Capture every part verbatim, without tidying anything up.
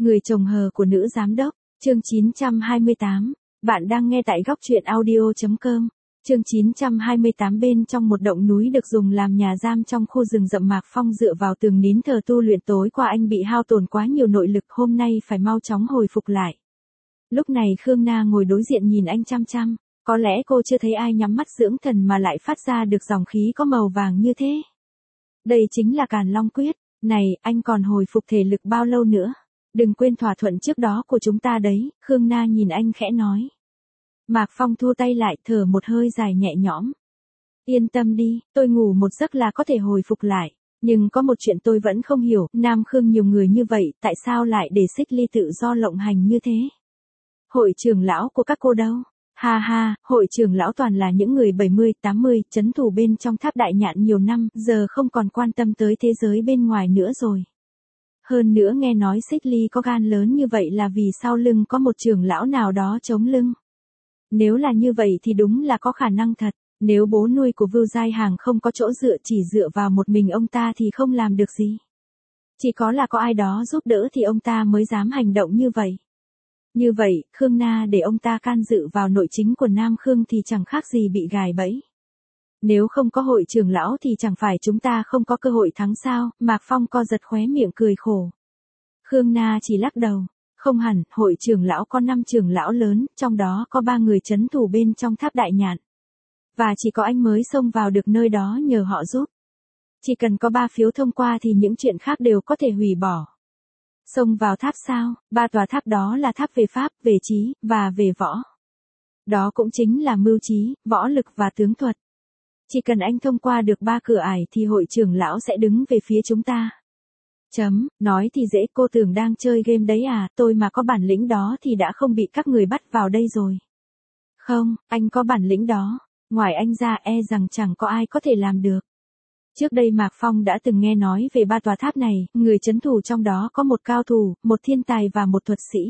Người chồng hờ của nữ giám đốc, chương chín trăm hai mươi tám. Bạn đang nghe tại góc truyện audio chấm com. Chương chín trăm hai mươi tám. Bên trong một động núi được dùng làm nhà giam trong khu rừng rậm, Mạc Phong dựa vào tường nín thờ tu luyện. Tối qua anh bị hao tổn quá nhiều nội lực, hôm nay phải mau chóng hồi phục lại. Lúc này Khương Na ngồi đối diện nhìn anh chăm chăm, có lẽ cô chưa thấy ai nhắm mắt dưỡng thần mà lại phát ra được dòng khí có màu vàng như thế. Đây chính là Càn Long Quyết. Này, anh còn hồi phục thể lực bao lâu nữa? Đừng quên thỏa thuận trước đó của chúng ta đấy, Khương Na nhìn anh khẽ nói. Mạc Phong thua tay lại, thở một hơi dài nhẹ nhõm. Yên tâm đi, tôi ngủ một giấc là có thể hồi phục lại. Nhưng có một chuyện tôi vẫn không hiểu, Nam Khương nhiều người như vậy, tại sao lại để Xích Ly tự do lộng hành như thế? Hội trưởng lão của các cô đâu? Ha ha, hội trưởng lão toàn là những người bảy mươi, tám mươi, trấn thủ bên trong tháp đại nhạn nhiều năm, giờ không còn quan tâm tới thế giới bên ngoài nữa rồi. Hơn nữa nghe nói Xích Ly có gan lớn như vậy là vì sau lưng có một trưởng lão nào đó chống lưng. Nếu là như vậy thì đúng là có khả năng thật, nếu bố nuôi của Vưu Giai Hàng không có chỗ dựa, chỉ dựa vào một mình ông ta thì không làm được gì. Chỉ có là có ai đó giúp đỡ thì ông ta mới dám hành động như vậy. Như vậy, Khương Na để ông ta can dự vào nội chính của Nam Khương thì chẳng khác gì bị gài bẫy. Nếu không có hội trưởng lão thì chẳng phải chúng ta không có cơ hội thắng sao? Mạc Phong co giật khóe miệng cười khổ. Khương Na chỉ lắc đầu. Không hẳn, hội trưởng lão có năm trưởng lão lớn, trong đó có ba người trấn thủ bên trong tháp đại nhạn. Và chỉ có anh mới xông vào được nơi đó nhờ họ giúp. Chỉ cần có ba phiếu thông qua thì những chuyện khác đều có thể hủy bỏ. Xông vào tháp sao? Ba tòa tháp đó là tháp về pháp, về trí, và về võ. Đó cũng chính là mưu trí, võ lực và tướng thuật. Chỉ cần anh thông qua được ba cửa ải thì hội trưởng lão sẽ đứng về phía chúng ta. Chấm, nói thì dễ, cô tưởng đang chơi game đấy à, tôi mà có bản lĩnh đó thì đã không bị các người bắt vào đây rồi. Không, anh có bản lĩnh đó, ngoài anh ra e rằng chẳng có ai có thể làm được. Trước đây Mạc Phong đã từng nghe nói về ba tòa tháp này, người trấn thủ trong đó có một cao thủ, một thiên tài và một thuật sĩ.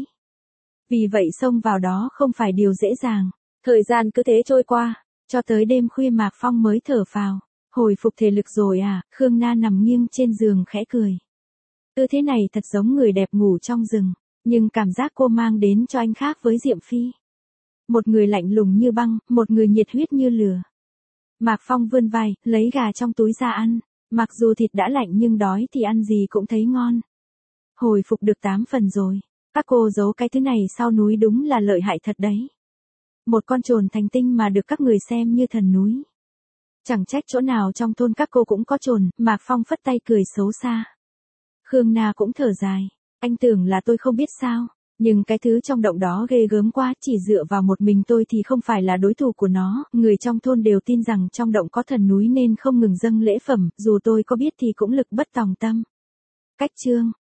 Vì vậy xông vào đó không phải điều dễ dàng. Thời gian cứ thế trôi qua, cho tới đêm khuya Mạc Phong mới thở phào. Hồi phục thể lực rồi à? Khương Na nằm nghiêng trên giường khẽ cười. Tư thế này thật giống người đẹp ngủ trong rừng, nhưng cảm giác cô mang đến cho anh khác với Diệm Phi. Một người lạnh lùng như băng, một người nhiệt huyết như lửa. Mạc Phong vươn vai, lấy gà trong túi ra ăn. Mặc dù thịt đã lạnh nhưng đói thì ăn gì cũng thấy ngon. Hồi phục được tám phần rồi. Các cô giấu cái thứ này sau núi đúng là lợi hại thật đấy. Một con trồn thành tinh mà được các người xem như thần núi. Chẳng trách chỗ nào trong thôn các cô cũng có trồn. Mạc Phong phất tay cười xấu xa. Khương Na cũng thở dài. Anh tưởng là tôi không biết sao. Nhưng cái thứ trong động đó ghê gớm quá, chỉ dựa vào một mình tôi thì không phải là đối thủ của nó. Người trong thôn đều tin rằng trong động có thần núi nên không ngừng dâng lễ phẩm, dù tôi có biết thì cũng lực bất tòng tâm. Cách chương